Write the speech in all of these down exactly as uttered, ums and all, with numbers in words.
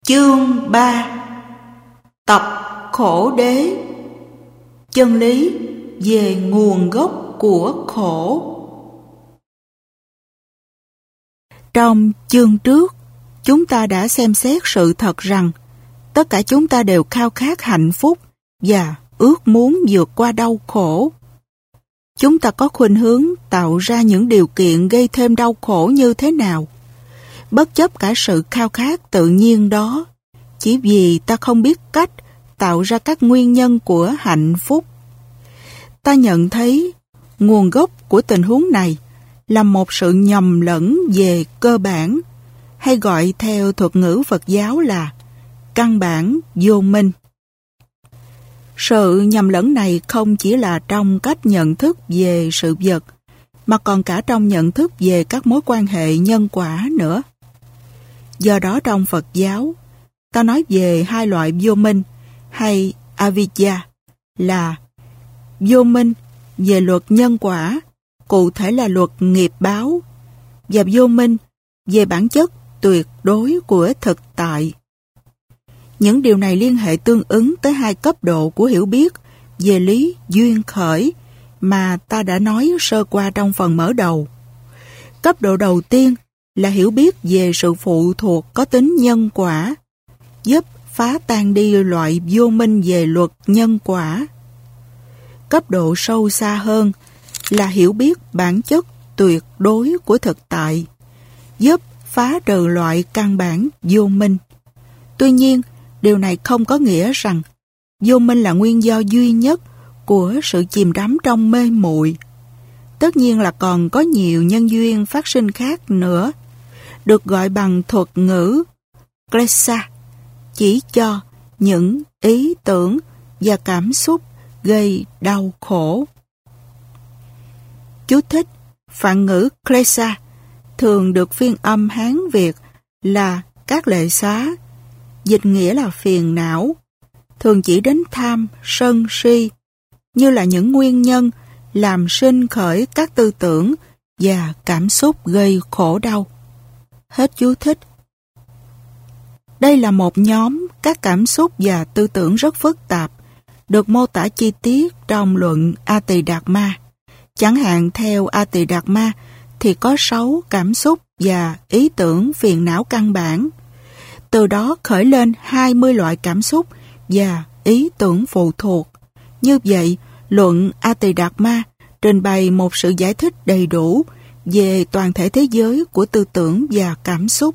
Chương ba. Tập khổ đế. Chân lý về nguồn gốc của khổ. Trong chương trước, chúng ta đã xem xét sự thật rằng tất cả chúng ta đều khao khát hạnh phúc và ước muốn vượt qua đau khổ. Chúng ta có khuynh hướng tạo ra những điều kiện gây thêm đau khổ như thế nào, bất chấp cả sự khao khát tự nhiên đó, chỉ vì ta không biết cách tạo ra các nguyên nhân của hạnh phúc. Ta nhận thấy nguồn gốc của tình huống này là một sự nhầm lẫn về cơ bản, hay gọi theo thuật ngữ Phật giáo là căn bản vô minh. Sự nhầm lẫn này không chỉ là trong cách nhận thức về sự vật, mà còn cả trong nhận thức về các mối quan hệ nhân quả nữa. Do đó trong Phật giáo, ta nói về hai loại vô minh hay avidya là vô minh về luật nhân quả, cụ thể là luật nghiệp báo, và vô minh về bản chất tuyệt đối của thực tại. Những điều này liên hệ tương ứng tới hai cấp độ của hiểu biết về lý duyên khởi mà ta đã nói sơ qua trong phần mở đầu. Cấp độ đầu tiên là hiểu biết về sự phụ thuộc có tính nhân quả, giúp phá tan đi loại vô minh về luật nhân quả. Cấp độ sâu xa hơn là hiểu biết bản chất tuyệt đối của thực tại, giúp phá trừ loại căn bản vô minh. Tuy nhiên, điều này không có nghĩa rằng vô minh là nguyên do duy nhất của sự chìm đắm trong mê muội. Tất nhiên là còn có nhiều nhân duyên phát sinh khác nữa, được gọi bằng thuật ngữ klesa, chỉ cho những ý tưởng và cảm xúc gây đau khổ. Chú thích: phạn ngữ klesa thường được phiên âm Hán Việt là các lệ xá, dịch nghĩa là phiền não, thường chỉ đến tham, sân, si, như là những nguyên nhân làm sinh khởi các tư tưởng và cảm xúc gây khổ đau. Hết chú thích. Đây là một nhóm các cảm xúc và tư tưởng rất phức tạp, được mô tả chi tiết trong luận A Tỳ Đạt Ma. Chẳng hạn theo A Tỳ Đạt Ma thì có sáu cảm xúc và ý tưởng phiền não căn bản. Từ đó khởi lên hai mươi loại cảm xúc và ý tưởng phụ thuộc. Như vậy, luận A Tỳ Đạt Ma trình bày một sự giải thích đầy đủ về toàn thể thế giới của tư tưởng và cảm xúc.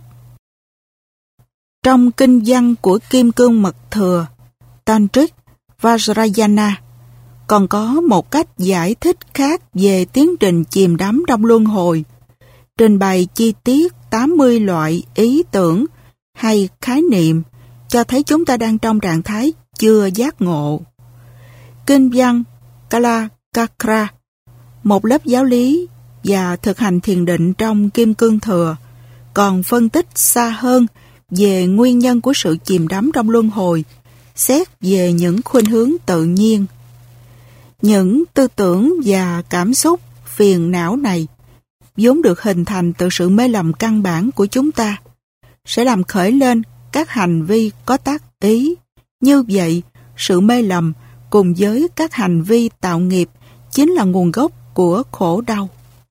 Trong kinh văn của Kim Cương Mật Thừa, Tantric Vajrayana, còn có một cách giải thích khác về tiến trình chìm đắm trong luân hồi, trình bày chi tiết tám mươi loại ý tưởng hay khái niệm, cho thấy chúng ta đang trong trạng thái chưa giác ngộ. Kinh văn Kalakakra, một lớp giáo lý và thực hành thiền định trong Kim Cương Thừa, còn phân tích xa hơn về nguyên nhân của sự chìm đắm trong luân hồi, xét về những khuynh hướng tự nhiên. Những tư tưởng và cảm xúc phiền não này, vốn được hình thành từ sự mê lầm căn bản của chúng ta, sẽ làm khởi lên các hành vi có tác ý. Như vậy, sự mê lầm cùng với các hành vi tạo nghiệp chính là nguồn gốc của khổ đau.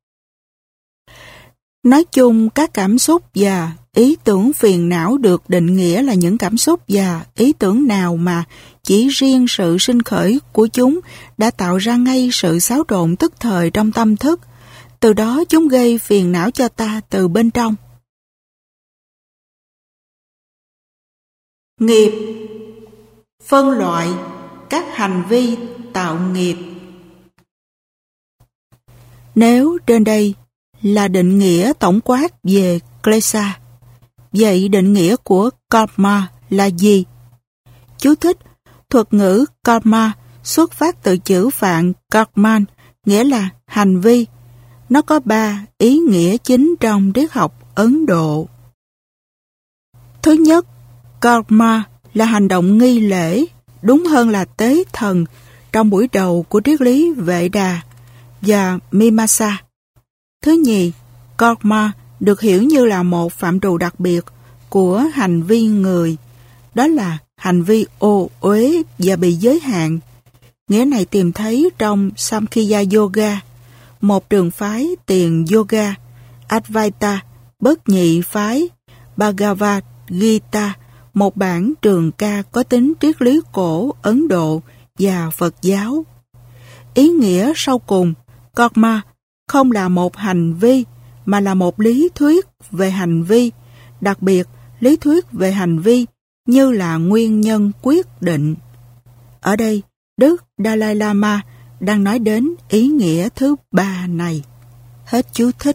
Nói chung, các cảm xúc và ý tưởng phiền não được định nghĩa là những cảm xúc và ý tưởng nào mà chỉ riêng sự sinh khởi của chúng đã tạo ra ngay sự xáo trộn tức thời trong tâm thức. Từ đó chúng gây phiền não cho ta từ bên trong. Nghiệp. Phân loại các hành vi tạo nghiệp. Nếu trên đây là định nghĩa tổng quát về klesa, vậy định nghĩa của karma là gì? Chú thích: thuật ngữ karma xuất phát từ chữ Phạn karman, nghĩa là hành vi. Nó có ba ý nghĩa chính trong triết học Ấn Độ. Thứ nhất, karma là hành động nghi lễ, đúng hơn là tế thần, trong buổi đầu của triết lý Vệ Đà và Mimamsa. Thứ nhì, karma được hiểu như là một phạm trù đặc biệt của hành vi người, đó là hành vi ô uế và bị giới hạn. Nghĩa này tìm thấy trong Samkhya Yoga, một trường phái tiền yoga, Advaita, bất nhị phái, Bhagavad Gita, một bản trường ca có tính triết lý cổ Ấn Độ và Phật giáo. Ý nghĩa sau cùng, karma không là một hành vi mà là một lý thuyết về hành vi, đặc biệt lý thuyết về hành vi như là nguyên nhân quyết định. Ở đây, Đức Dalai Lama đang nói đến ý nghĩa thứ ba này. Hết chú thích.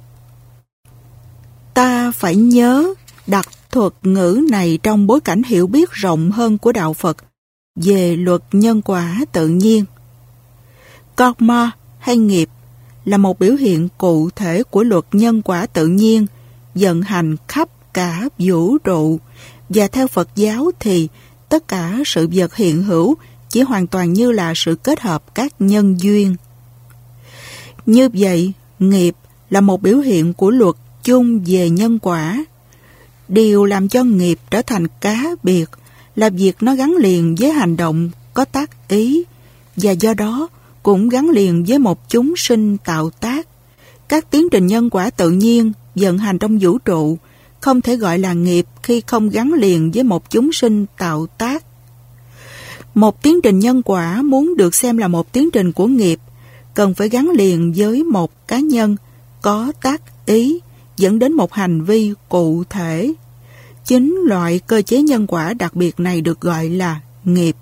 Ta phải nhớ đặt thuật ngữ này trong bối cảnh hiểu biết rộng hơn của Đạo Phật về luật nhân quả tự nhiên. Karma hay nghiệp là một biểu hiện cụ thể của luật nhân quả tự nhiên vận hành khắp cả vũ trụ, và theo Phật giáo thì tất cả sự vật hiện hữu chỉ hoàn toàn như là sự kết hợp các nhân duyên. Như vậy, nghiệp là một biểu hiện của luật chung về nhân quả. Điều làm cho nghiệp trở thành cá biệt là việc nó gắn liền với hành động có tác ý, và do đó cũng gắn liền với một chúng sinh tạo tác. Các tiến trình nhân quả tự nhiên vận hành trong vũ trụ không thể gọi là nghiệp khi không gắn liền với một chúng sinh tạo tác. Một tiến trình nhân quả muốn được xem là một tiến trình của nghiệp cần phải gắn liền với một cá nhân có tác ý dẫn đến một hành vi cụ thể. Chính loại cơ chế nhân quả đặc biệt này được gọi là nghiệp.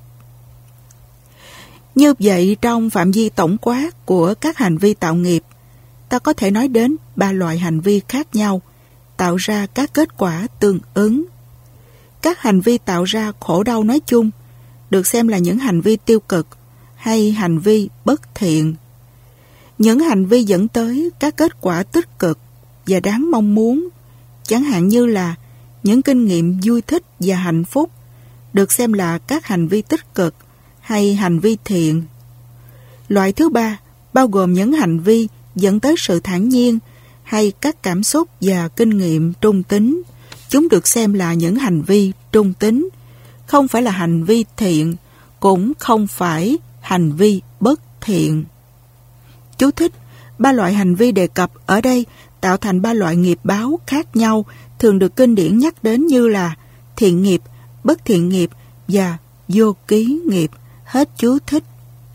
Như vậy, trong phạm vi tổng quát của các hành vi tạo nghiệp, ta có thể nói đến ba loại hành vi khác nhau, tạo ra các kết quả tương ứng. Các hành vi tạo ra khổ đau nói chung được xem là những hành vi tiêu cực hay hành vi bất thiện. Những hành vi dẫn tới các kết quả tích cực và đáng mong muốn, chẳng hạn như là những kinh nghiệm vui thích và hạnh phúc, được xem là các hành vi tích cực hay hành vi thiện. Loại thứ ba bao gồm những hành vi dẫn tới sự thản nhiên hay các cảm xúc và kinh nghiệm trung tính. Chúng được xem là những hành vi trung tính, không phải là hành vi thiện, cũng không phải hành vi bất thiện. Chú thích: ba loại hành vi đề cập ở đây tạo thành ba loại nghiệp báo khác nhau, thường được kinh điển nhắc đến như là thiện nghiệp, bất thiện nghiệp và vô ký nghiệp. Hết chú thích.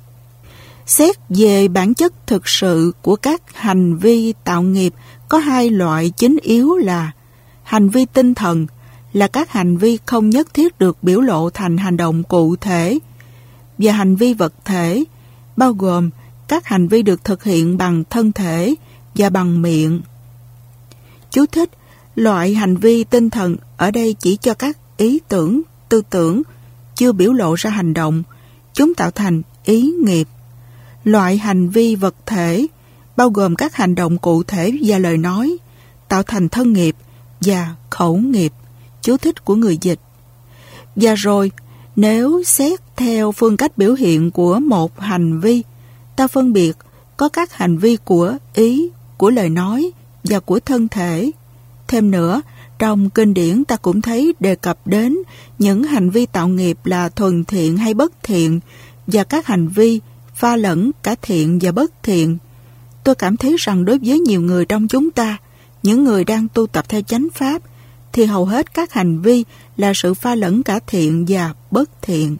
Xét về bản chất thực sự của các hành vi tạo nghiệp, có hai loại chính yếu là hành vi tinh thần, là các hành vi không nhất thiết được biểu lộ thành hành động cụ thể, và hành vi vật thể, bao gồm các hành vi được thực hiện bằng thân thể và bằng miệng. Chú thích: loại hành vi tinh thần ở đây chỉ cho các ý tưởng, tư tưởng chưa biểu lộ ra hành động, chúng tạo thành ý nghiệp. Loại hành vi vật thể bao gồm các hành động cụ thể và lời nói, tạo thành thân nghiệp và khẩu nghiệp. Chú thích của người dịch. Và rồi, nếu xét theo phương cách biểu hiện của một hành vi, ta phân biệt có các hành vi của ý, của lời nói và của thân thể. Thêm nữa, trong kinh điển ta cũng thấy đề cập đến những hành vi tạo nghiệp là thuần thiện hay bất thiện, và các hành vi pha lẫn cả thiện và bất thiện. Tôi cảm thấy rằng đối với nhiều người trong chúng ta, những người đang tu tập theo chánh pháp, thì hầu hết các hành vi là sự pha lẫn cả thiện và bất thiện.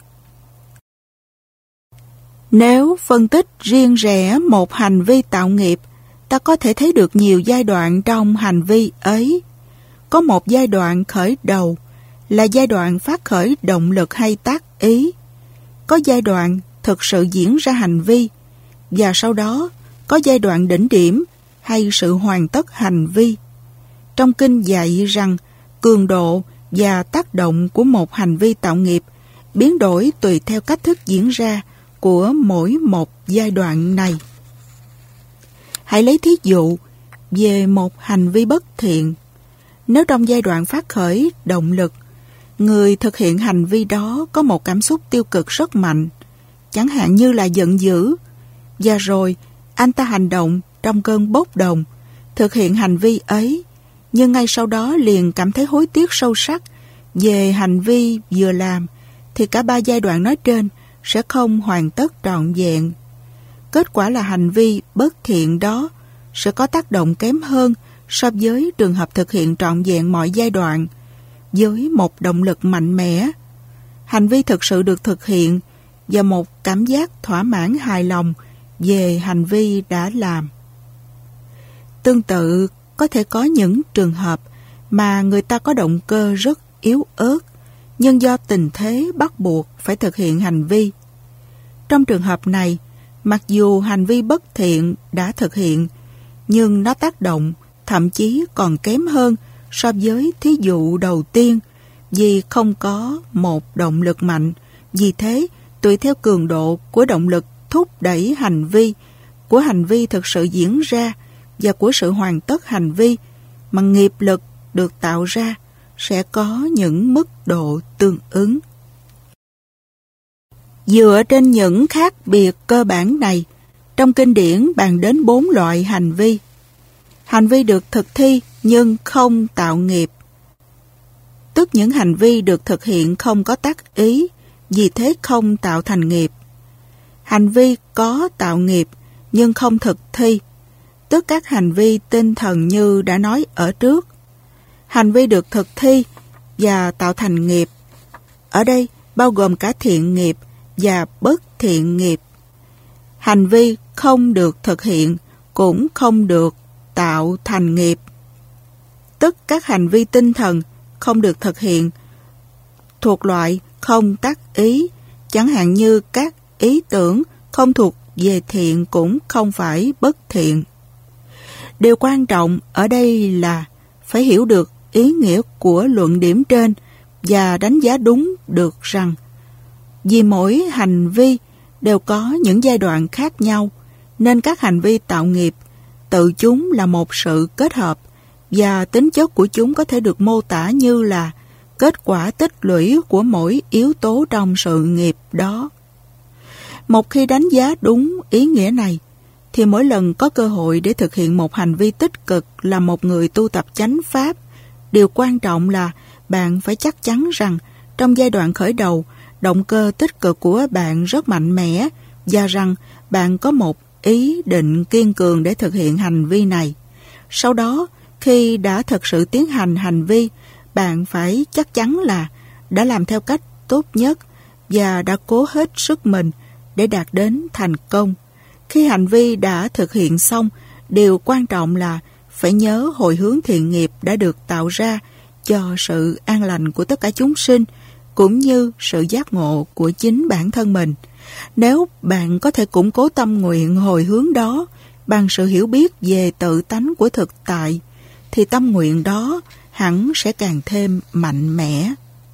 Nếu phân tích riêng rẽ một hành vi tạo nghiệp, ta có thể thấy được nhiều giai đoạn trong hành vi ấy. Có một giai đoạn khởi đầu là giai đoạn phát khởi động lực hay tác ý. Có giai đoạn thực sự diễn ra hành vi, và sau đó có giai đoạn đỉnh điểm hay sự hoàn tất hành vi. Trong kinh dạy rằng cường độ và tác động của một hành vi tạo nghiệp biến đổi tùy theo cách thức diễn ra của mỗi một giai đoạn này. Hãy lấy thí dụ về một hành vi bất thiện. Nếu trong giai đoạn phát khởi động lực, người thực hiện hành vi đó có một cảm xúc tiêu cực rất mạnh, chẳng hạn như là giận dữ, và rồi anh ta hành động trong cơn bốc đồng, thực hiện hành vi ấy, nhưng ngay sau đó liền cảm thấy hối tiếc sâu sắc về hành vi vừa làm, thì cả ba giai đoạn nói trên sẽ không hoàn tất trọn vẹn. Kết quả là hành vi bất thiện đó sẽ có tác động kém hơn so với trường hợp thực hiện trọn vẹn mọi giai đoạn với một động lực mạnh mẽ. Hành vi thực sự được thực hiện và một cảm giác thỏa mãn hài lòng về hành vi đã làm. Tương tự, có thể có những trường hợp mà người ta có động cơ rất yếu ớt, nhưng do tình thế bắt buộc phải thực hiện hành vi. Trong trường hợp này, mặc dù hành vi bất thiện đã thực hiện, nhưng nó tác động thậm chí còn kém hơn so với thí dụ đầu tiên, vì không có một động lực mạnh. Vì thế, tùy theo cường độ của động lực thúc đẩy hành vi, của hành vi thực sự diễn ra và của sự hoàn tất hành vi mà nghiệp lực được tạo ra sẽ có những mức độ tương ứng. Dựa trên những khác biệt cơ bản này, trong kinh điển bàn đến bốn loại hành vi. Hành vi được thực thi nhưng không tạo nghiệp, tức những hành vi được thực hiện không có tác ý, vì thế không tạo thành nghiệp. Hành vi có tạo nghiệp nhưng không thực thi, tức các hành vi tinh thần như đã nói ở trước. Hành vi được thực thi và tạo thành nghiệp, ở đây bao gồm cả thiện nghiệp và bất thiện nghiệp. Hành vi không được thực hiện cũng không được tạo thành nghiệp, tức các hành vi tinh thần không được thực hiện thuộc loại không tác ý, chẳng hạn như các ý tưởng không thuộc về thiện cũng không phải bất thiện. Điều quan trọng ở đây là phải hiểu được ý nghĩa của luận điểm trên và đánh giá đúng được rằng vì mỗi hành vi đều có những giai đoạn khác nhau, nên các hành vi tạo nghiệp tự chúng là một sự kết hợp, và tính chất của chúng có thể được mô tả như là kết quả tích lũy của mỗi yếu tố trong sự nghiệp đó. Một khi đánh giá đúng ý nghĩa này, thì mỗi lần có cơ hội để thực hiện một hành vi tích cực là một người tu tập chánh pháp, điều quan trọng là bạn phải chắc chắn rằng trong giai đoạn khởi đầu, động cơ tích cực của bạn rất mạnh mẽ và rằng bạn có một ý định kiên cường để thực hiện hành vi này. Sau đó, khi đã thực sự tiến hành hành vi, bạn phải chắc chắn là đã làm theo cách tốt nhất và đã cố hết sức mình để đạt đến thành công. Khi hành vi đã thực hiện xong, điều quan trọng là phải nhớ hồi hướng thiện nghiệp đã được tạo ra cho sự an lành của tất cả chúng sinh, cũng như sự giác ngộ của chính bản thân mình. Nếu bạn có thể củng cố tâm nguyện hồi hướng đó bằng sự hiểu biết về tự tánh của thực tại, thì tâm nguyện đó hẳn sẽ càng thêm mạnh mẽ.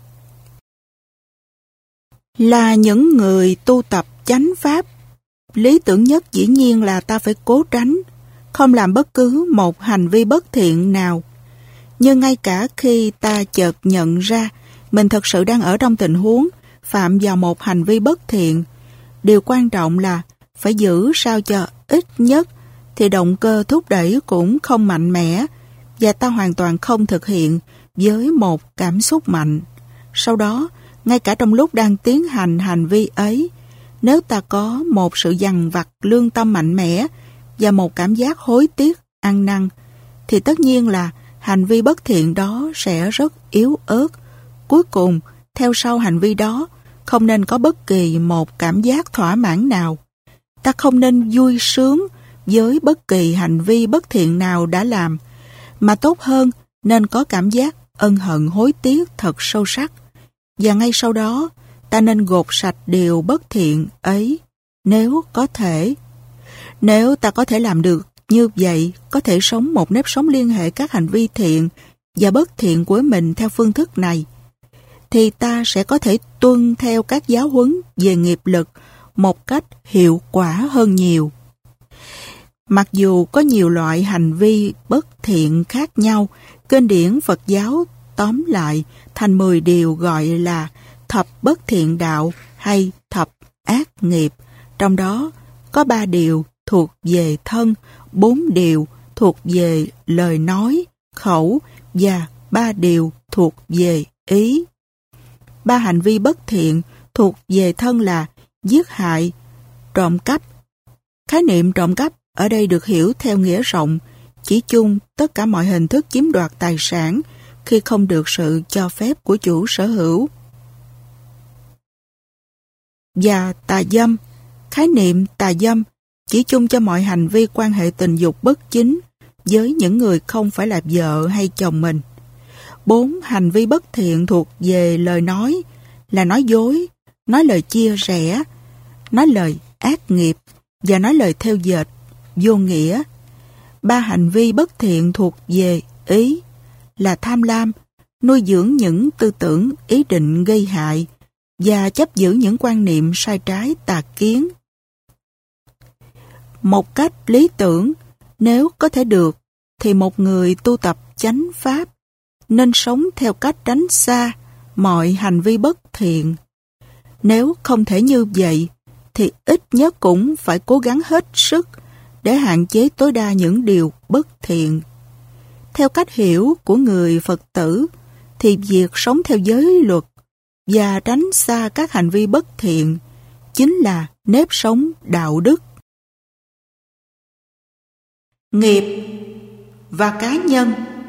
Là những người tu tập chánh pháp, lý tưởng nhất dĩ nhiên là ta phải cố tránh, không làm bất cứ một hành vi bất thiện nào. Nhưng ngay cả khi ta chợt nhận ra mình thật sự đang ở trong tình huống phạm vào một hành vi bất thiện, điều quan trọng là phải giữ sao cho ít nhất thì động cơ thúc đẩy cũng không mạnh mẽ và ta hoàn toàn không thực hiện với một cảm xúc mạnh. Sau đó, ngay cả trong lúc đang tiến hành hành vi ấy, nếu ta có một sự dằn vặt lương tâm mạnh mẽ và một cảm giác hối tiếc ăn năn, thì tất nhiên là hành vi bất thiện đó sẽ rất yếu ớt. Cuối cùng, theo sau hành vi đó, không nên có bất kỳ một cảm giác thỏa mãn nào. Ta không nên vui sướng với bất kỳ hành vi bất thiện nào đã làm, mà tốt hơn nên có cảm giác ân hận hối tiếc thật sâu sắc. Và ngay sau đó, ta nên gột sạch điều bất thiện ấy, nếu có thể. Nếu ta có thể làm được như vậy, có thể sống một nếp sống liên hệ các hành vi thiện và bất thiện của mình theo phương thức này, thì ta sẽ có thể tuân theo các giáo huấn về nghiệp lực một cách hiệu quả hơn nhiều. Mặc dù có nhiều loại hành vi bất thiện khác nhau, kinh điển Phật giáo tóm lại thành mười điều gọi là thập bất thiện đạo hay thập ác nghiệp. Trong đó có ba điều thuộc về thân, bốn điều thuộc về lời nói, khẩu và ba điều thuộc về ý. Ba hành vi bất thiện thuộc về thân là giết hại, trộm cắp. Khái niệm trộm cắp ở đây được hiểu theo nghĩa rộng, chỉ chung tất cả mọi hình thức chiếm đoạt tài sản khi không được sự cho phép của chủ sở hữu. Và tà dâm, khái niệm tà dâm chỉ chung cho mọi hành vi quan hệ tình dục bất chính với những người không phải là vợ hay chồng mình. Bốn hành vi bất thiện thuộc về lời nói là nói dối, nói lời chia rẽ, nói lời ác nghiệp và nói lời theo dệt, vô nghĩa. Ba hành vi bất thiện thuộc về ý là tham lam, nuôi dưỡng những tư tưởng, ý định gây hại và chấp giữ những quan niệm sai trái tà kiến. Một cách lý tưởng, nếu có thể được, thì một người tu tập chánh pháp nên sống theo cách tránh xa mọi hành vi bất thiện. Nếu không thể như vậy, thì ít nhất cũng phải cố gắng hết sức để hạn chế tối đa những điều bất thiện. Theo cách hiểu của người Phật tử, thì việc sống theo giới luật và tránh xa các hành vi bất thiện chính là nếp sống đạo đức. Nghiệp và cá nhân.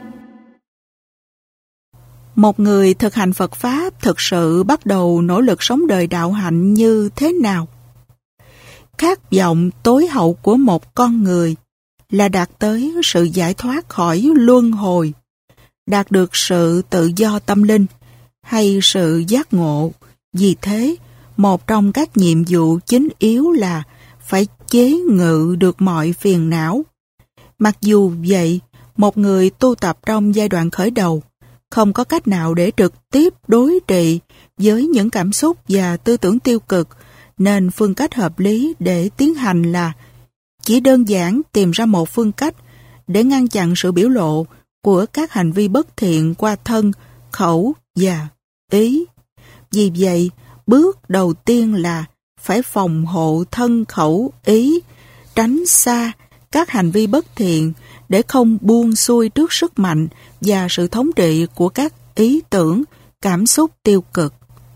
Một người thực hành Phật Pháp thực sự bắt đầu nỗ lực sống đời đạo hạnh như thế nào? Khát vọng tối hậu của một con người là đạt tới sự giải thoát khỏi luân hồi, đạt được sự tự do tâm linh hay sự giác ngộ. Vì thế, một trong các nhiệm vụ chính yếu là phải chế ngự được mọi phiền não. Mặc dù vậy, một người tu tập trong giai đoạn khởi đầu không có cách nào để trực tiếp đối trị với những cảm xúc và tư tưởng tiêu cực, nên phương cách hợp lý để tiến hành là chỉ đơn giản tìm ra một phương cách để ngăn chặn sự biểu lộ của các hành vi bất thiện qua thân, khẩu và ý. Vì vậy, bước đầu tiên là phải phòng hộ thân, khẩu, ý, tránh xa các hành vi bất thiện để không buông xuôi trước sức mạnh và sự thống trị của các ý tưởng, cảm xúc tiêu cực.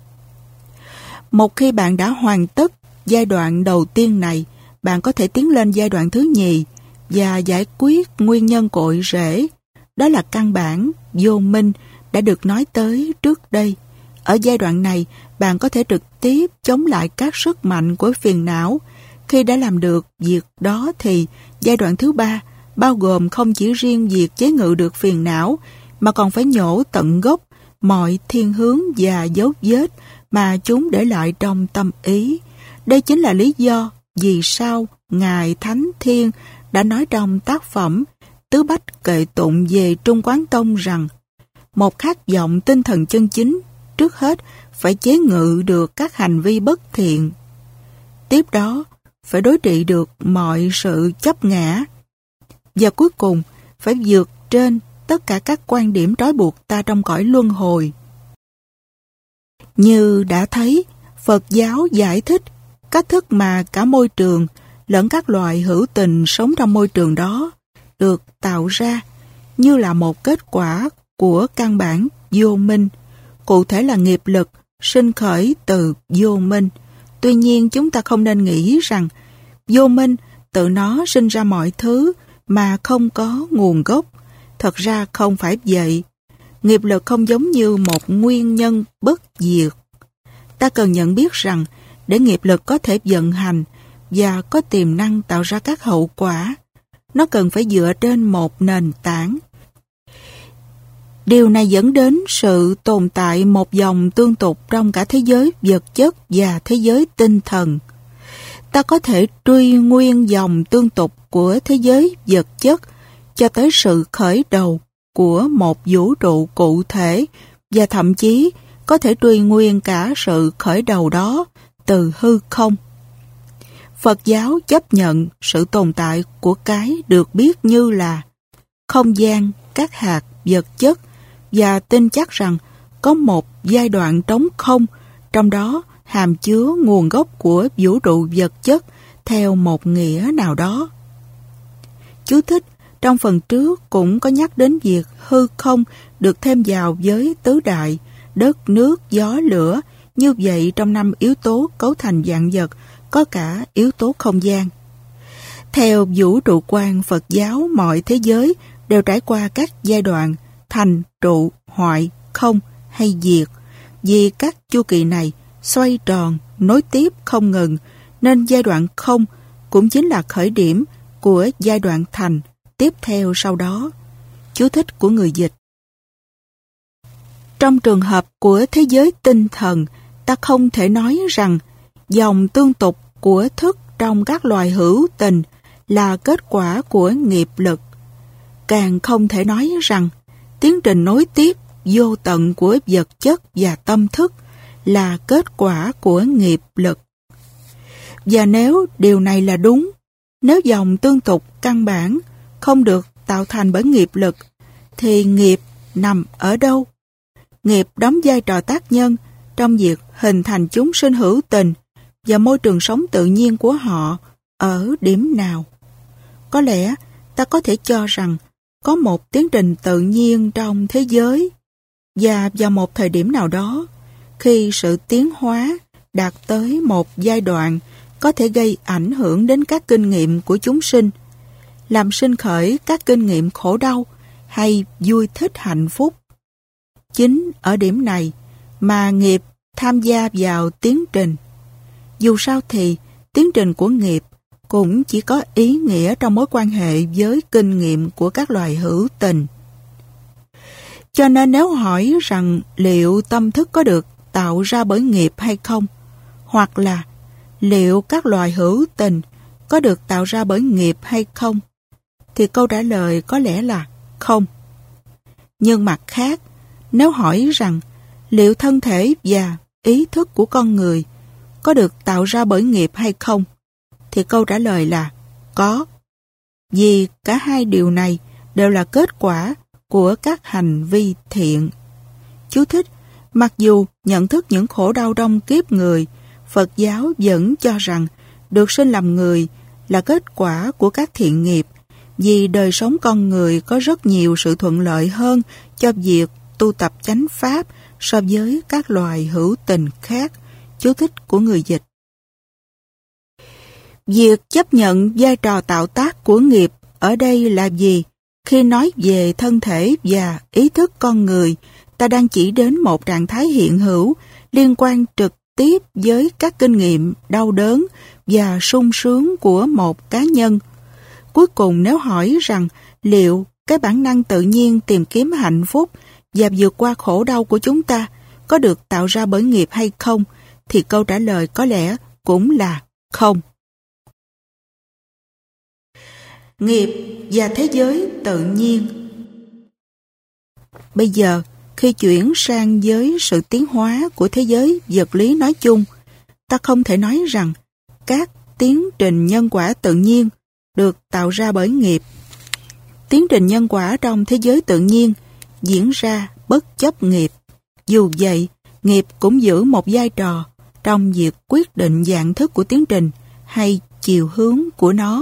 Một khi bạn đã hoàn tất giai đoạn đầu tiên này, bạn có thể tiến lên giai đoạn thứ nhì và giải quyết nguyên nhân cội rễ. Đó là căn bản, vô minh đã được nói tới trước đây. Ở giai đoạn này, bạn có thể trực tiếp chống lại các sức mạnh của phiền não. Khi đã làm được việc đó thì giai đoạn thứ ba bao gồm không chỉ riêng việc chế ngự được phiền não, mà còn phải nhổ tận gốc mọi thiên hướng và dấu vết mà chúng để lại trong tâm ý. Đây chính là lý do vì sao Ngài Thánh Thiên đã nói trong tác phẩm Tứ Bách Kệ Tụng về Trung Quán Tông rằng một khát vọng tinh thần chân chính trước hết phải chế ngự được các hành vi bất thiện. Tiếp đó, phải đối trị được mọi sự chấp ngã. Và cuối cùng, phải vượt trên tất cả các quan điểm trói buộc ta trong cõi luân hồi. Như đã thấy, Phật giáo giải thích cách thức mà cả môi trường lẫn các loài hữu tình sống trong môi trường đó được tạo ra như là một kết quả của căn bản vô minh, cụ thể là nghiệp lực sinh khởi từ vô minh. Tuy nhiên, chúng ta không nên nghĩ rằng vô minh tự nó sinh ra mọi thứ mà không có nguồn gốc. Thật ra không phải vậy. Nghiệp lực không giống như một nguyên nhân bất diệt. Ta cần nhận biết rằng để nghiệp lực có thể vận hành và có tiềm năng tạo ra các hậu quả, nó cần phải dựa trên một nền tảng. Điều này dẫn đến sự tồn tại một dòng tương tục trong cả thế giới vật chất và thế giới tinh thần. Ta có thể truy nguyên dòng tương tục của thế giới vật chất cho tới sự khởi đầu của một vũ trụ cụ thể, và thậm chí có thể truy nguyên cả sự khởi đầu đó từ hư không. Phật giáo chấp nhận sự tồn tại của cái được biết như là không gian, các hạt vật chất, và tin chắc rằng có một giai đoạn trống không, trong đó hàm chứa nguồn gốc của vũ trụ vật chất theo một nghĩa nào đó. Chú thích: trong phần trước cũng có nhắc đến việc hư không được thêm vào với tứ đại đất, nước, gió, lửa. Như vậy trong năm yếu tố cấu thành vạn vật có cả yếu tố không gian. Theo vũ trụ quan Phật giáo, mọi thế giới đều trải qua các giai đoạn thành, trụ, hoại, không hay diệt. Vì các chu kỳ này xoay tròn, nối tiếp không ngừng, nên giai đoạn không cũng chính là khởi điểm của giai đoạn thành tiếp theo sau đó. Chú thích của người dịch. Trong trường hợp của thế giới tinh thần, ta không thể nói rằng dòng tương tục của thức trong các loài hữu tình là kết quả của nghiệp lực. Càng không thể nói rằng tiến trình nối tiếp vô tận của vật chất và tâm thức là kết quả của nghiệp lực. Và nếu điều này là đúng, nếu dòng tương tục căn bản không được tạo thành bởi nghiệp lực, thì nghiệp nằm ở đâu? Nghiệp đóng vai trò tác nhân trong việc hình thành chúng sinh hữu tình và môi trường sống tự nhiên của họ ở điểm nào? Có lẽ ta có thể cho rằng có một tiến trình tự nhiên trong thế giới, và vào một thời điểm nào đó, khi sự tiến hóa đạt tới một giai đoạn có thể gây ảnh hưởng đến các kinh nghiệm của chúng sinh, làm sinh khởi các kinh nghiệm khổ đau hay vui thích hạnh phúc. Chính ở điểm này mà nghiệp tham gia vào tiến trình. Dù sao thì tiến trình của nghiệp cũng chỉ có ý nghĩa trong mối quan hệ với kinh nghiệm của các loài hữu tình. Cho nên nếu hỏi rằng liệu tâm thức có được tạo ra bởi nghiệp hay không, hoặc là liệu các loài hữu tình có được tạo ra bởi nghiệp hay không, thì câu trả lời có lẽ là không. Nhưng mặt khác, nếu hỏi rằng liệu thân thể và ý thức của con người có được tạo ra bởi nghiệp hay không, thì câu trả lời là có. Vì cả hai điều này đều là kết quả của các hành vi thiện. Chú thích: mặc dù nhận thức những khổ đau trong kiếp người, Phật giáo vẫn cho rằng được sinh làm người là kết quả của các thiện nghiệp, vì đời sống con người có rất nhiều sự thuận lợi hơn cho việc tu tập chánh pháp so với các loài hữu tình khác. Chú thích của người dịch. Việc chấp nhận vai trò tạo tác của nghiệp ở đây là gì? Khi nói về thân thể và ý thức con người, ta đang chỉ đến một trạng thái hiện hữu liên quan trực tiếp với các kinh nghiệm đau đớn và sung sướng của một cá nhân. Cuối cùng, nếu hỏi rằng liệu cái bản năng tự nhiên tìm kiếm hạnh phúc và vượt qua khổ đau của chúng ta có được tạo ra bởi nghiệp hay không, thì câu trả lời có lẽ cũng là không. Nghiệp và thế giới tự nhiên. Bây giờ, khi chuyển sang với sự tiến hóa của thế giới vật lý nói chung, ta không thể nói rằng các tiến trình nhân quả tự nhiên được tạo ra bởi nghiệp. Tiến trình nhân quả trong thế giới tự nhiên diễn ra bất chấp nghiệp. Dù vậy, nghiệp cũng giữ một vai trò trong việc quyết định dạng thức của tiến trình hay chiều hướng của nó.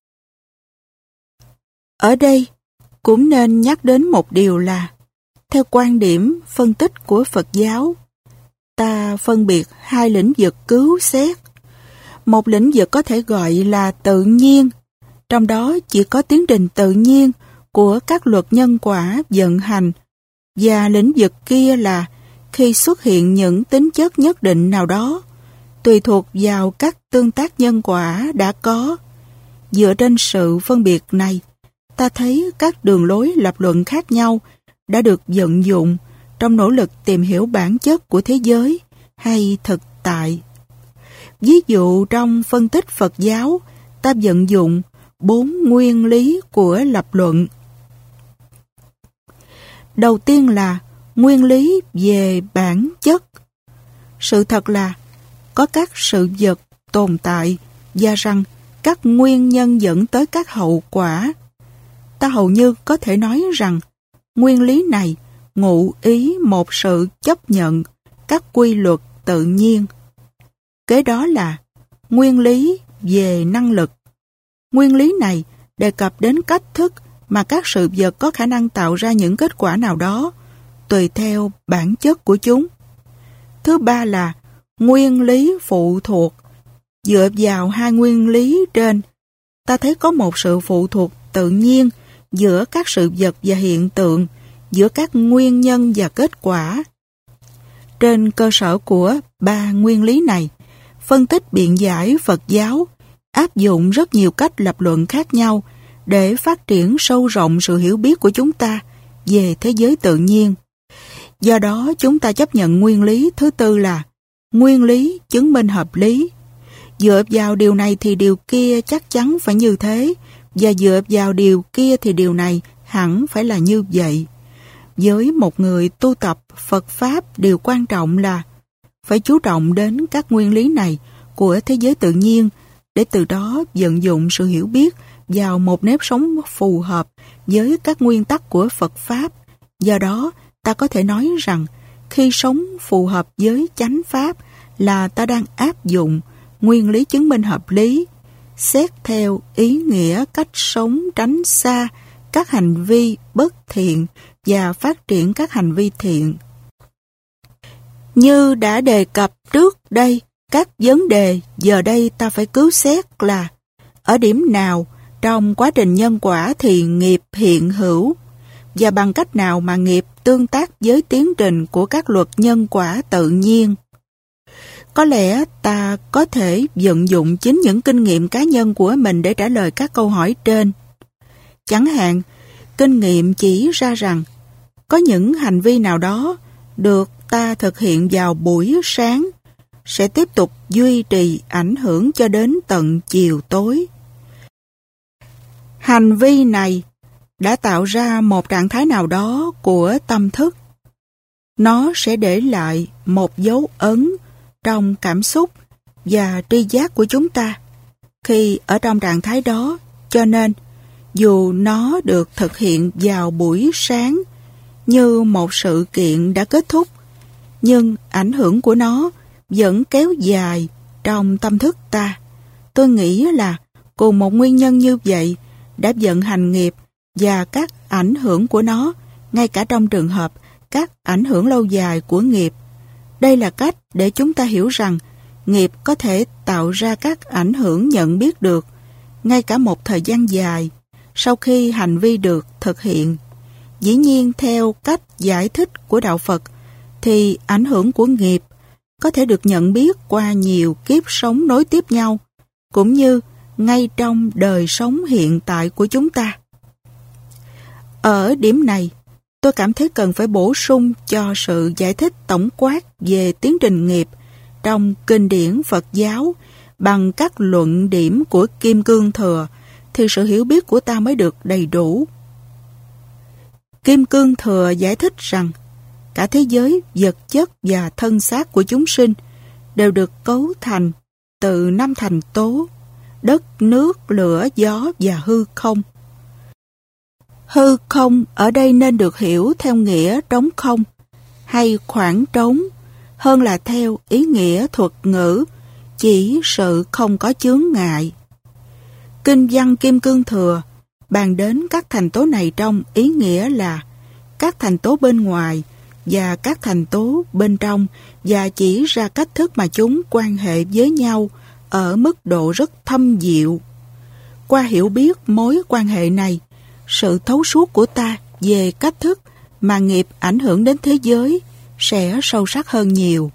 Ở đây, cũng nên nhắc đến một điều là, theo quan điểm phân tích của Phật giáo, ta phân biệt hai lĩnh vực cứu xét. Một lĩnh vực có thể gọi là tự nhiên, trong đó chỉ có tiến trình tự nhiên của các luật nhân quả vận hành, và lĩnh vực kia là khi xuất hiện những tính chất nhất định nào đó, tùy thuộc vào các tương tác nhân quả đã có. Dựa trên sự phân biệt này, ta thấy các đường lối lập luận khác nhau đã được vận dụng trong nỗ lực tìm hiểu bản chất của thế giới hay thực tại. Ví dụ trong phân tích Phật giáo, ta vận dụng bốn nguyên lý của lập luận. Đầu tiên là nguyên lý về bản chất. Sự thật là có các sự vật tồn tại và rằng các nguyên nhân dẫn tới các hậu quả. Ta hầu như có thể nói rằng nguyên lý này ngụ ý một sự chấp nhận các quy luật tự nhiên. Kế đó là nguyên lý về năng lực. Nguyên lý này đề cập đến cách thức mà các sự vật có khả năng tạo ra những kết quả nào đó, tùy theo bản chất của chúng. Thứ ba là nguyên lý phụ thuộc. Dựa vào hai nguyên lý trên, ta thấy có một sự phụ thuộc tự nhiên giữa các sự vật và hiện tượng, giữa các nguyên nhân và kết quả. Trên cơ sở của ba nguyên lý này, phân tích biện giải Phật giáo áp dụng rất nhiều cách lập luận khác nhau để phát triển sâu rộng sự hiểu biết của chúng ta về thế giới tự nhiên. Do đó, chúng ta chấp nhận nguyên lý thứ tư là nguyên lý chứng minh hợp lý. Dựa vào điều này thì điều kia chắc chắn phải như thế, và dựa vào điều kia thì điều này hẳn phải là như vậy. Với một người tu tập Phật Pháp, điều quan trọng là phải chú trọng đến các nguyên lý này của thế giới tự nhiên để từ đó vận dụng sự hiểu biết vào một nếp sống phù hợp với các nguyên tắc của Phật Pháp. Do đó, ta có thể nói rằng khi sống phù hợp với chánh Pháp là ta đang áp dụng nguyên lý chứng minh hợp lý, xét theo ý nghĩa cách sống tránh xa các hành vi bất thiện và phát triển các hành vi thiện. Như đã đề cập trước đây, các vấn đề giờ đây ta phải cứu xét là ở điểm nào trong quá trình nhân quả thì nghiệp hiện hữu, và bằng cách nào mà nghiệp tương tác với tiến trình của các luật nhân quả tự nhiên. Có lẽ ta có thể vận dụng chính những kinh nghiệm cá nhân của mình để trả lời các câu hỏi trên. Chẳng hạn, kinh nghiệm chỉ ra rằng có những hành vi nào đó được ta thực hiện vào buổi sáng sẽ tiếp tục duy trì ảnh hưởng cho đến tận chiều tối. Hành vi này đã tạo ra một trạng thái nào đó của tâm thức. Nó sẽ để lại một dấu ấn trong cảm xúc và tri giác của chúng ta khi ở trong trạng thái đó, cho nên dù nó được thực hiện vào buổi sáng như một sự kiện đã kết thúc, nhưng ảnh hưởng của nó vẫn kéo dài trong tâm thức ta. Tôi nghĩ là cùng một nguyên nhân như vậy đã vận hành nghiệp và các ảnh hưởng của nó, ngay cả trong trường hợp các ảnh hưởng lâu dài của nghiệp. Đây là cách để chúng ta hiểu rằng nghiệp có thể tạo ra các ảnh hưởng nhận biết được ngay cả một thời gian dài sau khi hành vi được thực hiện. Dĩ nhiên, theo cách giải thích của Đạo Phật thì ảnh hưởng của nghiệp có thể được nhận biết qua nhiều kiếp sống nối tiếp nhau, cũng như ngay trong đời sống hiện tại của chúng ta. Ở điểm này, tôi cảm thấy cần phải bổ sung cho sự giải thích tổng quát về tiến trình nghiệp trong kinh điển Phật giáo bằng các luận điểm của Kim Cương Thừa, thì sự hiểu biết của ta mới được đầy đủ. Kim Cương Thừa giải thích rằng cả thế giới vật chất và thân xác của chúng sinh đều được cấu thành từ năm thành tố: đất, nước, lửa, gió và hư không. Hư không ở đây nên được hiểu theo nghĩa trống không hay khoảng trống, hơn là theo ý nghĩa thuật ngữ chỉ sự không có chướng ngại. Kinh văn Kim Cương Thừa bàn đến các thành tố này trong ý nghĩa là các thành tố bên ngoài và các thành tố bên trong, và chỉ ra cách thức mà chúng quan hệ với nhau ở mức độ rất thâm diệu. Qua hiểu biết mối quan hệ này, sự thấu suốt của ta về cách thức mà nghiệp ảnh hưởng đến thế giới sẽ sâu sắc hơn nhiều.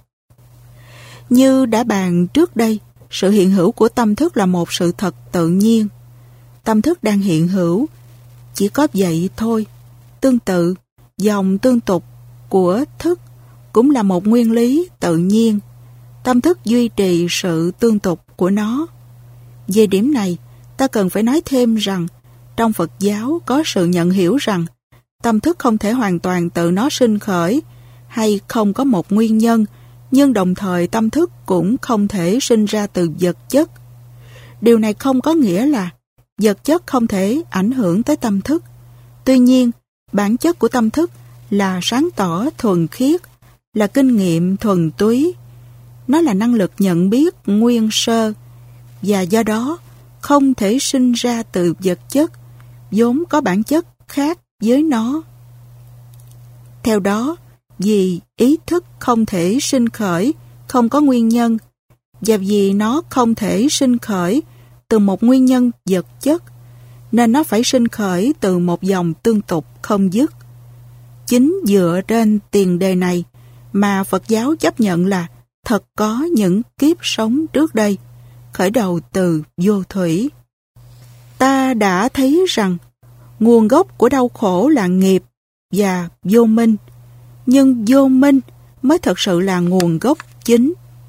Như đã bàn trước đây, sự hiện hữu của tâm thức là một sự thật tự nhiên. Tâm thức đang hiện hữu, chỉ có vậy thôi. Tương tự, dòng tương tục của thức cũng là một nguyên lý tự nhiên. Tâm thức duy trì sự tương tục của nó. Về điểm này, ta cần phải nói thêm rằng trong Phật giáo có sự nhận hiểu rằng tâm thức không thể hoàn toàn tự nó sinh khởi hay không có một nguyên nhân, nhưng đồng thời tâm thức cũng không thể sinh ra từ vật chất. Điều này không có nghĩa là vật chất không thể ảnh hưởng tới tâm thức. Tuy nhiên, bản chất của tâm thức là sáng tỏ thuần khiết, là kinh nghiệm thuần túy. Nó là năng lực nhận biết nguyên sơ, và do đó không thể sinh ra từ vật chất vốn có bản chất khác với nó. Theo đó, vì ý thức không thể sinh khởi, không có nguyên nhân, và vì nó không thể sinh khởi từ một nguyên nhân vật chất, nên nó phải sinh khởi từ một dòng tương tục không dứt. Chính dựa trên tiền đề này mà Phật giáo chấp nhận là thật có những kiếp sống trước đây, khởi đầu từ vô thủy. Ta đã thấy rằng nguồn gốc của đau khổ là nghiệp và vô minh, nhưng vô minh mới thật sự là nguồn gốc chính.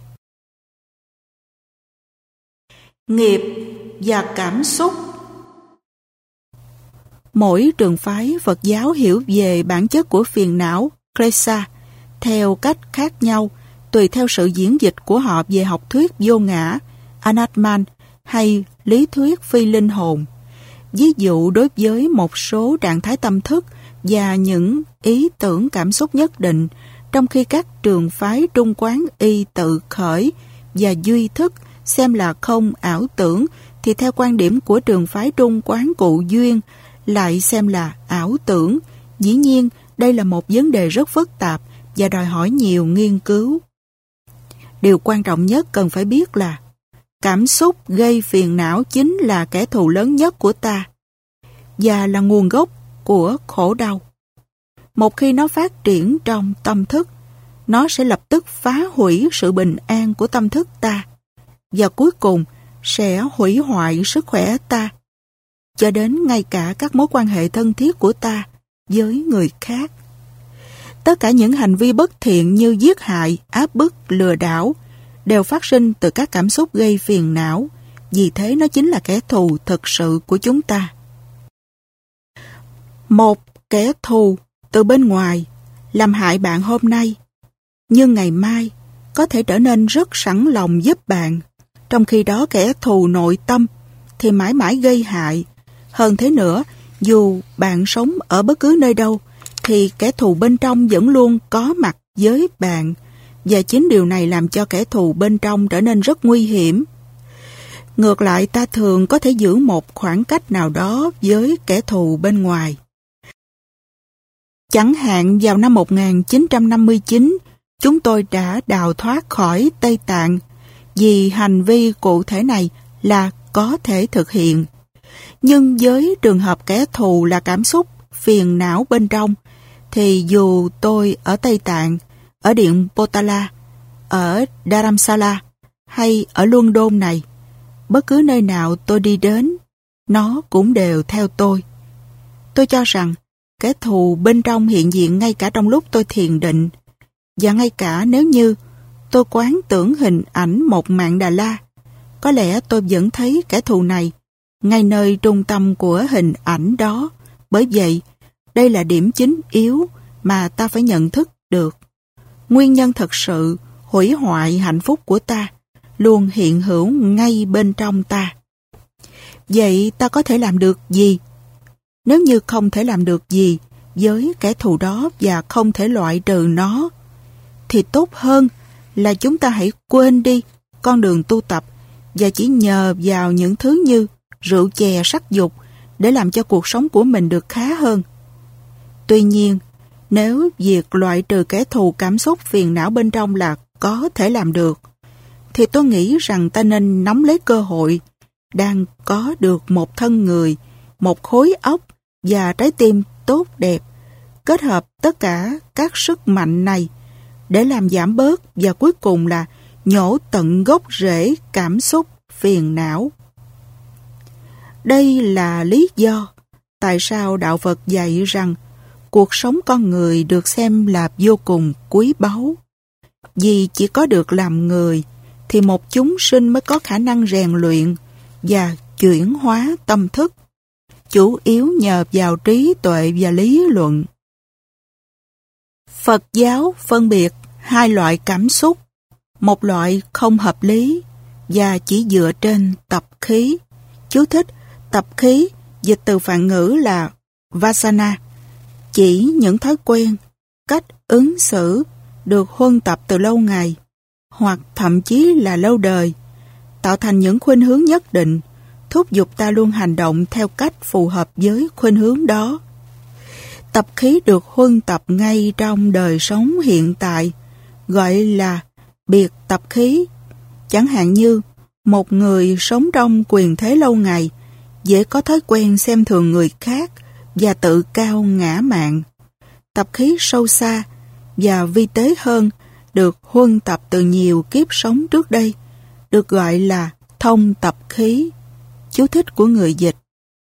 Nghiệp và cảm xúc. Mỗi trường phái Phật giáo hiểu về bản chất của phiền não, klesa, theo cách khác nhau, tùy theo sự diễn dịch của họ về học thuyết vô ngã, Anatman, hay lý thuyết phi linh hồn. Ví dụ đối với một số trạng thái tâm thức và những ý tưởng cảm xúc nhất định, trong khi các trường phái trung quán y tự khởi và duy thức xem là không ảo tưởng, thì theo quan điểm của trường phái trung quán cụ duyên lại xem là ảo tưởng. Dĩ nhiên, đây là một vấn đề rất phức tạp và đòi hỏi nhiều nghiên cứu. Điều quan trọng nhất cần phải biết là cảm xúc gây phiền não chính là kẻ thù lớn nhất của ta và là nguồn gốc của khổ đau. Một khi nó phát triển trong tâm thức, nó sẽ lập tức phá hủy sự bình an của tâm thức ta và cuối cùng sẽ hủy hoại sức khỏe ta, cho đến ngay cả các mối quan hệ thân thiết của ta với người khác. Tất cả những hành vi bất thiện như giết hại, áp bức, lừa đảo đều phát sinh từ các cảm xúc gây phiền não, vì thế nó chính là kẻ thù thực sự của chúng ta. Một kẻ thù từ bên ngoài làm hại bạn hôm nay, nhưng ngày mai có thể trở nên rất sẵn lòng giúp bạn, trong khi đó kẻ thù nội tâm thì mãi mãi gây hại. Hơn thế nữa, dù bạn sống ở bất cứ nơi đâu, thì kẻ thù bên trong vẫn luôn có mặt với bạn, và chính điều này làm cho kẻ thù bên trong trở nên rất nguy hiểm. Ngược lại, ta thường có thể giữ một khoảng cách nào đó với kẻ thù bên ngoài. Chẳng hạn vào năm một nghìn chín trăm năm mươi chín, chúng tôi đã đào thoát khỏi Tây Tạng vì hành vi cụ thể này là có thể thực hiện. Nhưng với trường hợp kẻ thù là cảm xúc phiền não bên trong, thì dù tôi ở Tây Tạng, ở Điện Potala, ở Dharamsala hay ở London này, bất cứ nơi nào tôi đi đến, nó cũng đều theo tôi. Tôi cho rằng kẻ thù bên trong hiện diện ngay cả trong lúc tôi thiền định, và ngay cả nếu như tôi quán tưởng hình ảnh một Mạn Đà La, có lẽ tôi vẫn thấy kẻ thù này ngay nơi trung tâm của hình ảnh đó. Bởi vậy, đây là điểm chính yếu mà ta phải nhận thức được. Nguyên nhân thật sự hủy hoại hạnh phúc của ta luôn hiện hữu ngay bên trong ta. Vậy ta có thể làm được gì? Nếu như không thể làm được gì với kẻ thù đó và không thể loại trừ nó, thì tốt hơn là chúng ta hãy quên đi con đường tu tập và chỉ nhờ vào những thứ như rượu chè sắc dục để làm cho cuộc sống của mình được khá hơn. Tuy nhiên, nếu việc loại trừ kẻ thù cảm xúc phiền não bên trong là có thể làm được, thì tôi nghĩ rằng ta nên nắm lấy cơ hội đang có được một thân người, một khối óc và trái tim tốt đẹp, kết hợp tất cả các sức mạnh này để làm giảm bớt và cuối cùng là nhổ tận gốc rễ cảm xúc phiền não. Đây là lý do tại sao Đạo Phật dạy rằng cuộc sống con người được xem là vô cùng quý báu. Vì chỉ có được làm người thì một chúng sinh mới có khả năng rèn luyện và chuyển hóa tâm thức, chủ yếu nhờ vào trí tuệ và lý luận. Phật giáo phân biệt hai loại cảm xúc, một loại không hợp lý và chỉ dựa trên tập khí. Chú thích: tập khí dịch từ Phạn ngữ là Vasana, chỉ những thói quen, cách ứng xử được huân tập từ lâu ngày, hoặc thậm chí là lâu đời, tạo thành những khuynh hướng nhất định, thúc giục ta luôn hành động theo cách phù hợp với khuynh hướng đó. Tập khí được huân tập ngay trong đời sống hiện tại, gọi là biệt tập khí. Chẳng hạn như một người sống trong quyền thế lâu ngày, dễ có thói quen xem thường người khác và tự cao ngã mạn. Tập khí sâu xa và vi tế hơn được huân tập từ nhiều kiếp sống trước đây, được gọi là thông tập khí. Chú thích của người dịch.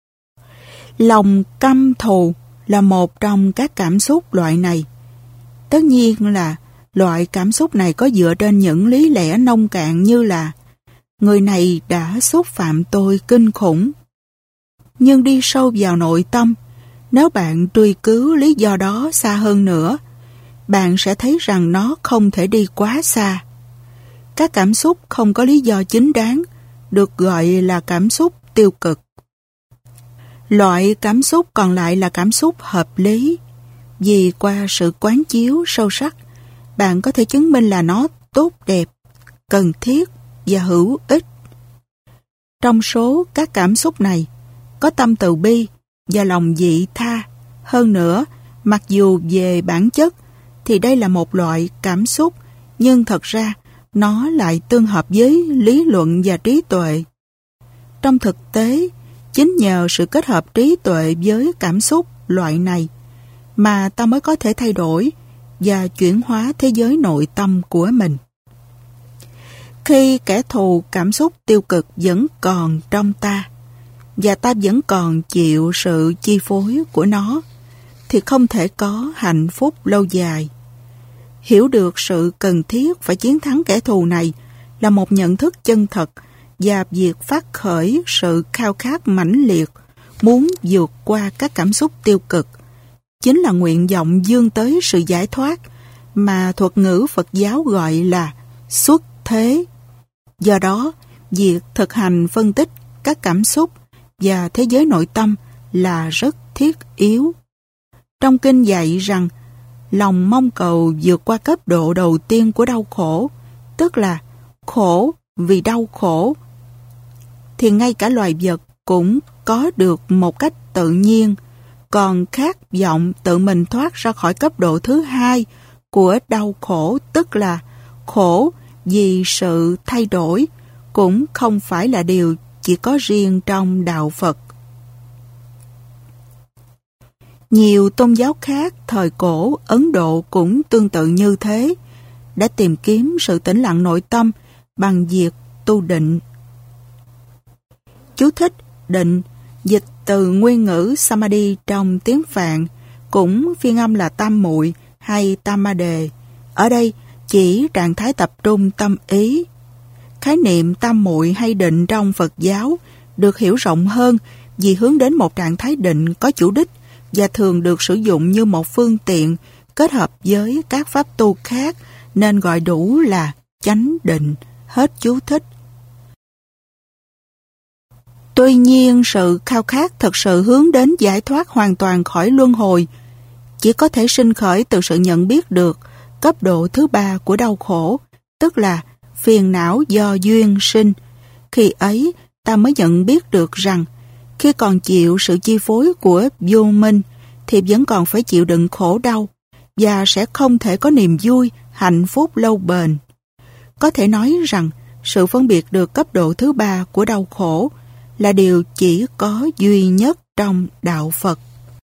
Lòng căm thù là một trong các cảm xúc loại này. Tất nhiên là loại cảm xúc này có dựa trên những lý lẽ nông cạn như là người này đã xúc phạm tôi kinh khủng. Nhưng đi sâu vào nội tâm, nếu bạn truy cứu lý do đó xa hơn nữa, bạn sẽ thấy rằng nó không thể đi quá xa. Các cảm xúc không có lý do chính đáng được gọi là cảm xúc tiêu cực. Loại cảm xúc còn lại là cảm xúc hợp lý, vì qua sự quán chiếu sâu sắc, bạn có thể chứng minh là nó tốt đẹp, cần thiết và hữu ích. Trong số các cảm xúc này, có tâm từ bi và lòng vị tha. Hơn nữa, mặc dù về bản chất thì đây là một loại cảm xúc, nhưng thật ra nó lại tương hợp với lý luận và trí tuệ. Trong thực tế, chính nhờ sự kết hợp trí tuệ với cảm xúc loại này mà ta mới có thể thay đổi và chuyển hóa thế giới nội tâm của mình. Khi kẻ thù cảm xúc tiêu cực vẫn còn trong ta và ta vẫn còn chịu sự chi phối của nó, thì không thể có hạnh phúc lâu dài. Hiểu được sự cần thiết phải chiến thắng kẻ thù này là một nhận thức chân thật, và việc phát khởi sự khao khát mãnh liệt muốn vượt qua các cảm xúc tiêu cực chính là nguyện vọng vươn tới sự giải thoát mà thuật ngữ Phật giáo gọi là xuất thế. Do đó, việc thực hành phân tích các cảm xúc và thế giới nội tâm là rất thiết yếu. Trong kinh dạy rằng lòng mong cầu vượt qua cấp độ đầu tiên của đau khổ, tức là khổ vì đau khổ, thì ngay cả loài vật cũng có được một cách tự nhiên, còn khát vọng tự mình thoát ra khỏi cấp độ thứ hai của đau khổ, tức là khổ vì sự thay đổi, cũng không phải là điều chỉ có riêng trong đạo Phật. Nhiều tôn giáo khác thời cổ Ấn Độ cũng tương tự như thế, đã tìm kiếm sự tĩnh lặng nội tâm bằng việc tu định. Chú thích: định, dịch từ nguyên ngữ Samadhi trong tiếng Phạn, cũng phiên âm là tam muội hay tam ma đề. Ở đây chỉ trạng thái tập trung tâm ý. Khái niệm tam muội hay định trong Phật giáo được hiểu rộng hơn vì hướng đến một trạng thái định có chủ đích và thường được sử dụng như một phương tiện kết hợp với các pháp tu khác, nên gọi đủ là chánh định. Hết chú thích. Tuy nhiên, sự khao khát thật sự hướng đến giải thoát hoàn toàn khỏi luân hồi chỉ có thể sinh khởi từ sự nhận biết được cấp độ thứ ba của đau khổ, tức là phiền não do duyên sinh. Khi ấy, ta mới nhận biết được rằng khi còn chịu sự chi phối của vô minh thì vẫn còn phải chịu đựng khổ đau và sẽ không thể có niềm vui, hạnh phúc lâu bền. Có thể nói rằng sự phân biệt được cấp độ thứ ba của đau khổ là điều chỉ có duy nhất trong đạo Phật.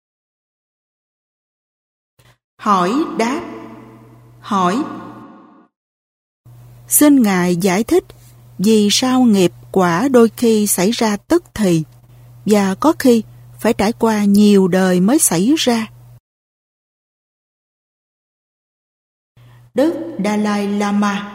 Hỏi đáp. Hỏi: xin Ngài giải thích vì sao nghiệp quả đôi khi xảy ra tức thì và có khi phải trải qua nhiều đời mới xảy ra. Đức Dalai Lama: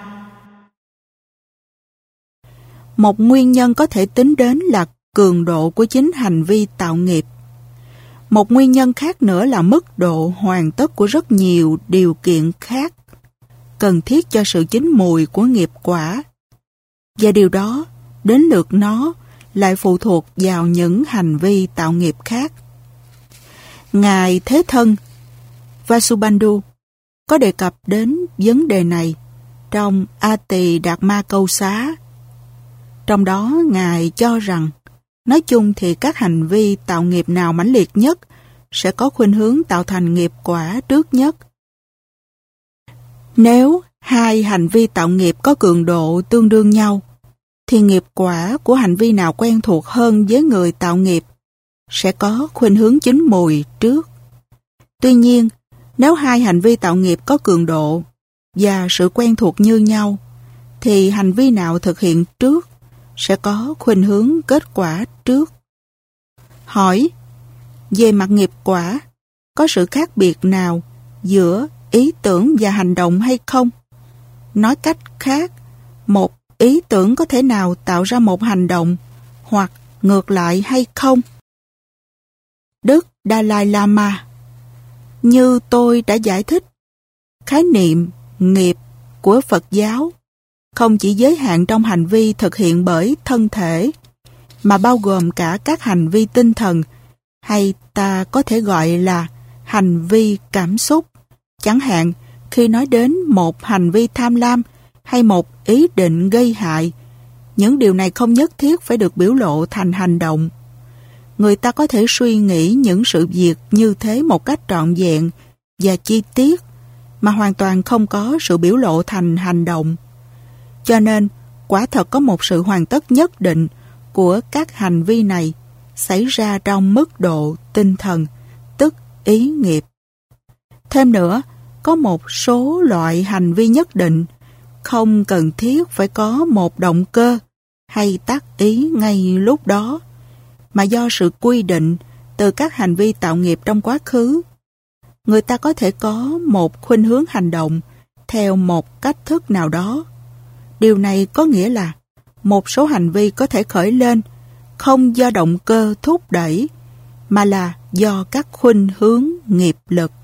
một nguyên nhân có thể tính đến là cường độ của chính hành vi tạo nghiệp. Một nguyên nhân khác nữa là mức độ hoàn tất của rất nhiều điều kiện khác cần thiết cho sự chín mùi của nghiệp quả. Và điều đó, đến lượt nó, lại phụ thuộc vào những hành vi tạo nghiệp khác. Ngài Thế Thân Vasubandhu có đề cập đến vấn đề này trong A Tỳ Đạt Ma Câu Xá. Trong đó, Ngài cho rằng, nói chung thì các hành vi tạo nghiệp nào mãnh liệt nhất sẽ có khuynh hướng tạo thành nghiệp quả trước nhất. Nếu hai hành vi tạo nghiệp có cường độ tương đương nhau, thì nghiệp quả của hành vi nào quen thuộc hơn với người tạo nghiệp sẽ có khuynh hướng chín mùi trước. Tuy nhiên, nếu hai hành vi tạo nghiệp có cường độ và sự quen thuộc như nhau, thì hành vi nào thực hiện trước sẽ có khuynh hướng kết quả trước. Hỏi, về mặt nghiệp quả, có sự khác biệt nào giữa ý tưởng và hành động hay không? Nói cách khác, một ý tưởng có thể nào tạo ra một hành động hoặc ngược lại hay không? Đức Dalai Lama: như tôi đã giải thích, khái niệm nghiệp của Phật giáo không chỉ giới hạn trong hành vi thực hiện bởi thân thể, mà bao gồm cả các hành vi tinh thần, hay ta có thể gọi là hành vi cảm xúc. Chẳng hạn, khi nói đến một hành vi tham lam hay một ý định gây hại, những điều này không nhất thiết phải được biểu lộ thành hành động. Người ta có thể suy nghĩ những sự việc như thế một cách trọn vẹn và chi tiết, mà hoàn toàn không có sự biểu lộ thành hành động. Cho nên, quả thật có một sự hoàn tất nhất định của các hành vi này xảy ra trong mức độ tinh thần, tức ý nghiệp. Thêm nữa, có một số loại hành vi nhất định không cần thiết phải có một động cơ hay tác ý ngay lúc đó, mà do sự quy định từ các hành vi tạo nghiệp trong quá khứ. Người ta có thể có một khuynh hướng hành động theo một cách thức nào đó. Điều này có nghĩa là một số hành vi có thể khởi lên không do động cơ thúc đẩy, mà là do các khuynh hướng nghiệp lực.